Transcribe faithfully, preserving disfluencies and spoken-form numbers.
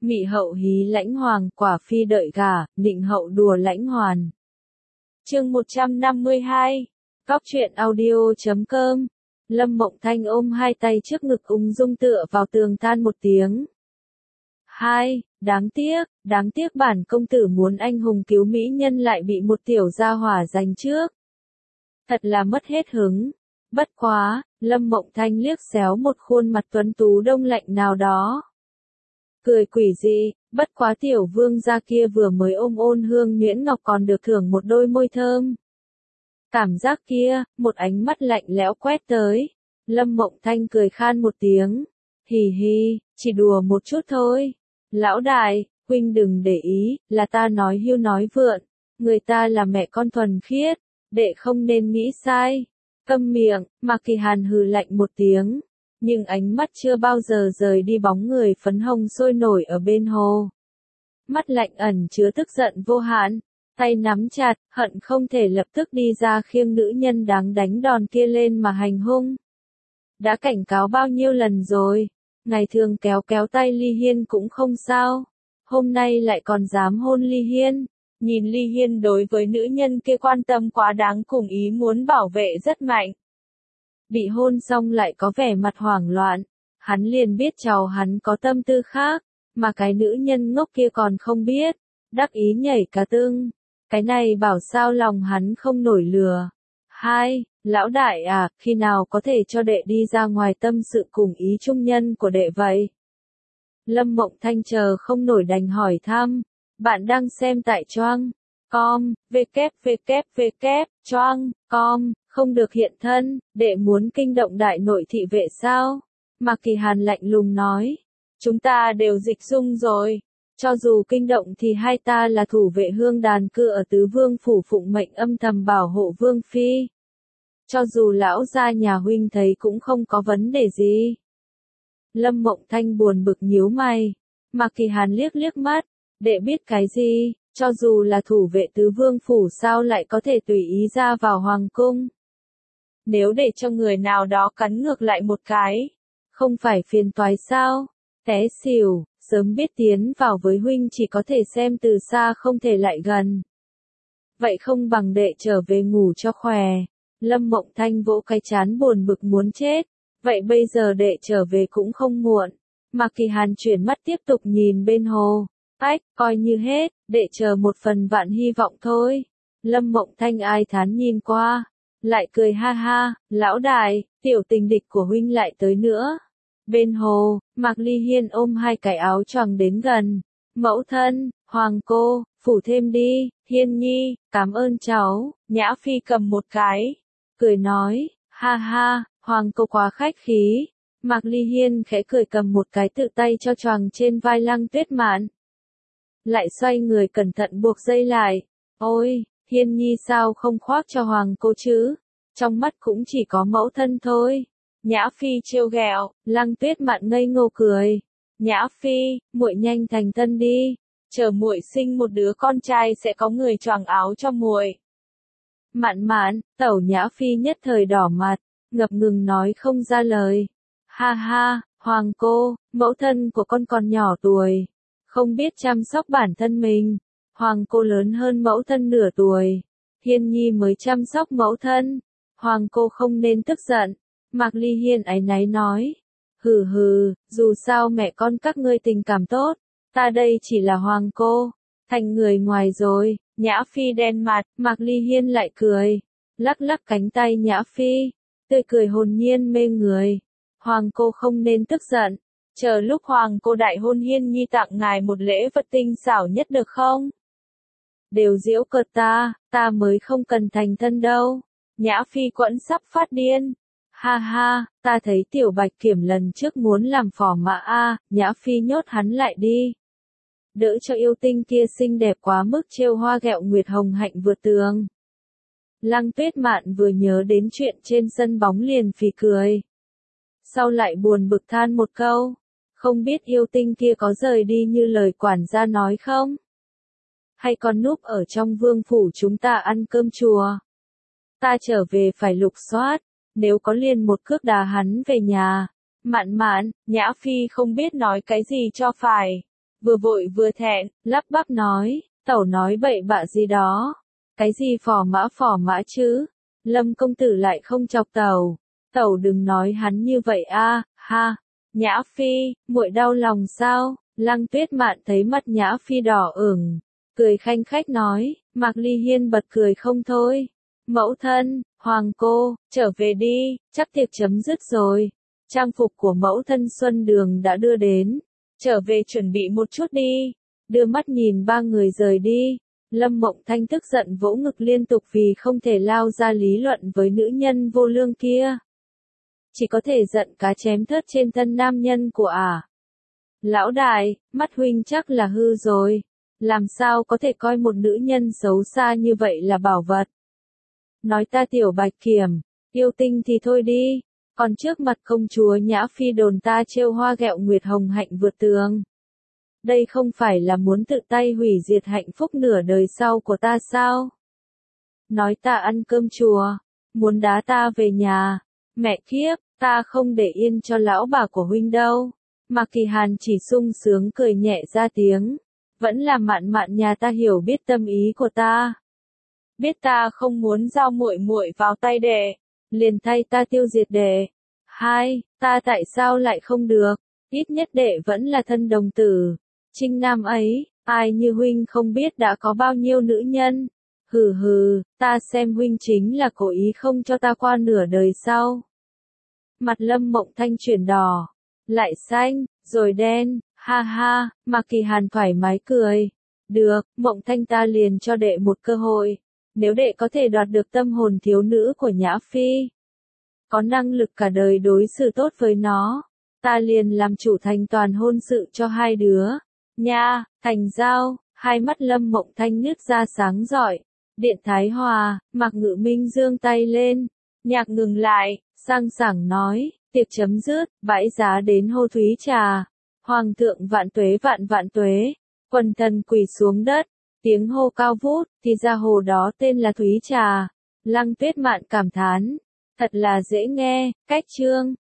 Mị hậu hí lãnh hoàng, quả phi đợi gả, nịnh hậu đùa lãnh hoàn. Chương một trăm năm mươi hai. Góc truyện audio chấm com. Lâm Mộng Thanh ôm hai tay trước ngực ung dung tựa vào tường than một tiếng. Hai, đáng tiếc, đáng tiếc bản công tử muốn anh hùng cứu mỹ nhân lại bị một tiểu gia hỏa giành trước. Thật là mất hết hứng. Bất quá, Lâm Mộng Thanh liếc xéo một khuôn mặt tuấn tú đông lạnh nào đó. Cười quỷ dị, bất quá tiểu vương gia kia vừa mới ôm ôn hương nhuyễn ngọc còn được thưởng một đôi môi thơm. Cảm giác kia, một ánh mắt lạnh lẽo quét tới. Lâm Mộng Thanh cười khan một tiếng. Hì hì, chỉ đùa một chút thôi. Lão đại, huynh đừng để ý, là ta nói hưu nói vượn. Người ta là mẹ con thuần khiết, đệ không nên nghĩ sai. Câm miệng, Mạc Kỳ Hàn hừ lạnh một tiếng. Nhưng ánh mắt chưa bao giờ rời đi bóng người phấn hồng sôi nổi ở bên hồ. Mắt lạnh ẩn chứa tức giận vô hạn, tay nắm chặt, hận không thể lập tức đi ra khiêng nữ nhân đáng đánh đòn kia lên mà hành hung. Đã cảnh cáo bao nhiêu lần rồi, ngày thường kéo kéo tay Ly Hiên cũng không sao, hôm nay lại còn dám hôn Ly Hiên. Nhìn Ly Hiên đối với nữ nhân kia quan tâm quá đáng cùng ý muốn bảo vệ rất mạnh. Bị hôn xong lại có vẻ mặt hoảng loạn, hắn liền biết cháu hắn có tâm tư khác, mà cái nữ nhân ngốc kia còn không biết, đắc ý nhảy cả tưng, cái này bảo sao lòng hắn không nổi lừa. Hai, lão đại à, khi nào có thể cho đệ đi ra ngoài tâm sự cùng ý trung nhân của đệ vậy? Lâm Mộng Thanh chờ không nổi đành hỏi thăm, bạn đang xem tại choang com, www, choang com, không được hiện thân, đệ muốn kinh động đại nội thị vệ sao? Mạc Kỳ Hàn lạnh lùng nói, chúng ta đều dịch dung rồi, cho dù kinh động thì hai ta là thủ vệ hương đàn cư ở tứ vương phủ phụng mệnh âm thầm bảo hộ vương phi. Cho dù lão gia nhà huynh thấy cũng không có vấn đề gì. Lâm Mộng Thanh buồn bực nhíu mày, Mạc Kỳ Hàn liếc liếc mắt, đệ biết cái gì, cho dù là thủ vệ tứ vương phủ sao lại có thể tùy ý ra vào hoàng cung. Nếu để cho người nào đó cắn ngược lại một cái, không phải phiền toái sao? Té xỉu, sớm biết tiến vào với huynh chỉ có thể xem từ xa không thể lại gần. Vậy không bằng đệ trở về ngủ cho khỏe. Lâm Mộng Thanh vỗ cái trán buồn bực muốn chết. Vậy bây giờ đệ trở về cũng không muộn. Mạc Kỳ Hàn chuyển mắt tiếp tục nhìn bên hồ. Ách, coi như hết, đệ chờ một phần vạn hy vọng thôi. Lâm Mộng Thanh ai thán nhìn qua, lại cười ha ha, lão đại, tiểu tình địch của huynh lại tới nữa. Bên hồ, Mạc Ly Hiên ôm hai cái áo choàng đến gần. Mẫu thân, hoàng cô, phủ thêm đi, Hiên nhi, cảm ơn cháu. Nhã Phi cầm một cái, cười nói, ha ha, hoàng cô quá khách khí. Mạc Ly Hiên khẽ cười cầm một cái tự tay cho choàng trên vai Lăng Tuyết Mạn. Lại xoay người cẩn thận buộc dây lại. Ôi, Hiên nhi sao không khoác cho hoàng cô chứ? Trong mắt cũng chỉ có mẫu thân thôi. Nhã Phi trêu ghẹo, Lăng Tuyết Mạn ngây ngô cười. Nhã Phi, muội nhanh thành thân đi, chờ muội sinh một đứa con trai sẽ có người choàng áo cho muội. Mạn Mạn, tẩu Nhã Phi nhất thời đỏ mặt, ngập ngừng nói không ra lời. Ha ha, hoàng cô, mẫu thân của con còn nhỏ tuổi, không biết chăm sóc bản thân mình. Hoàng cô lớn hơn mẫu thân nửa tuổi, Hiên nhi mới chăm sóc mẫu thân. Hoàng cô không nên tức giận. Mạc Ly Hiên áy náy nói. Hừ hừ, dù sao mẹ con các ngươi tình cảm tốt, ta đây chỉ là hoàng cô, thành người ngoài rồi. Nhã Phi đen mặt, Mạc Ly Hiên lại cười, lắc lắc cánh tay Nhã Phi, tươi cười hồn nhiên mê người. Hoàng cô không nên tức giận, chờ lúc hoàng cô đại hôn Hiên nhi tặng ngài một lễ vật tinh xảo nhất được không? Đều giễu cợt ta, ta mới không cần thành thân đâu. Nhã Phi quẫn sắp phát điên. Ha ha, ta thấy tiểu Bạch Kiểm lần trước muốn làm phò mã a, Nhã Phi nhốt hắn lại đi. Đỡ cho yêu tinh kia xinh đẹp quá mức trêu hoa ghẹo Nguyệt Hồng Hạnh vượt tường. Lăng Tuyết Mạn vừa nhớ đến chuyện trên sân bóng liền phì cười. Sau lại buồn bực than một câu, không biết yêu tinh kia có rời đi như lời quản gia nói không? Hay còn núp ở trong vương phủ chúng ta ăn cơm chùa? Ta trở về phải lục soát, nếu có liền một cước đá hắn về nhà. Mạn Mạn, Nhã Phi không biết nói cái gì cho phải. vừa vội vừa thẹn, lắp bắp nói, tẩu nói bậy bạ gì đó. Cái gì phò mã phò mã chứ? Lâm công tử lại không chọc tẩu. Tẩu đừng nói hắn như vậy a, ha. Nhã Phi, muội đau lòng sao? Lăng Tuyết Mạn thấy mắt Nhã Phi đỏ ửng, cười khanh khách nói, Mạc Ly Hiên bật cười không thôi. Mẫu thân, hoàng cô, trở về đi, chắc tiệc chấm dứt rồi. Trang phục của mẫu thân Xuân Đường đã đưa đến. Trở về chuẩn bị một chút đi. Đưa mắt nhìn ba người rời đi. Lâm Mộng Thanh tức giận vỗ ngực liên tục vì không thể lao ra lý luận với nữ nhân vô lương kia. Chỉ có thể giận cá chém thớt trên thân nam nhân của ả. À. Lão đại, mắt huynh chắc là hư rồi. Làm sao có thể coi một nữ nhân xấu xa như vậy là bảo vật. Nói ta tiểu bạch kiểm, yêu tinh thì thôi đi. Còn trước mặt công chúa Nhã Phi đồn ta trêu hoa ghẹo nguyệt hồng hạnh vượt tường. Đây không phải là muốn tự tay hủy diệt hạnh phúc nửa đời sau của ta sao? Nói ta ăn cơm chùa, muốn đá ta về nhà. Mẹ kiếp, ta không để yên cho lão bà của huynh đâu. Mạc Kỳ Hàn chỉ sung sướng cười nhẹ ra tiếng. Vẫn là Mạn Mạn nhà ta hiểu biết tâm ý của ta. Biết ta không muốn giao muội muội vào tay đệ, liền thay ta tiêu diệt đệ. Hai, ta tại sao lại không được? Ít nhất đệ vẫn là thân đồng tử. Trinh Nam ấy, ai như huynh không biết đã có bao nhiêu nữ nhân. Hừ hừ, ta xem huynh chính là cố ý không cho ta qua nửa đời sau. Mặt Lâm Mộng Thanh chuyển đỏ, lại xanh, rồi đen, ha ha, Mạc Kỳ Hàn thoải mái cười. Được, Mộng Thanh ta liền cho đệ một cơ hội. Nếu đệ có thể đoạt được tâm hồn thiếu nữ của Nhã Phi, có năng lực cả đời đối xử tốt với nó, ta liền làm chủ thành toàn hôn sự cho hai đứa. Nha, thành giao, hai mắt Lâm Mộng Thanh nứt ra sáng rọi. Điện Thái Hòa, Mạc Ngự Minh giương tay lên. Nhạc ngừng lại, sang sảng nói, tiệc chấm dứt, bãi giá đến hô thúy trà. Hoàng thượng vạn tuế vạn vạn tuế. Quần thần quỳ xuống đất. Tiếng hô cao vút, thì ra hồ đó tên là Thúy Trà. Lăng Tuyết Mạn cảm thán. Thật là dễ nghe, cách chương.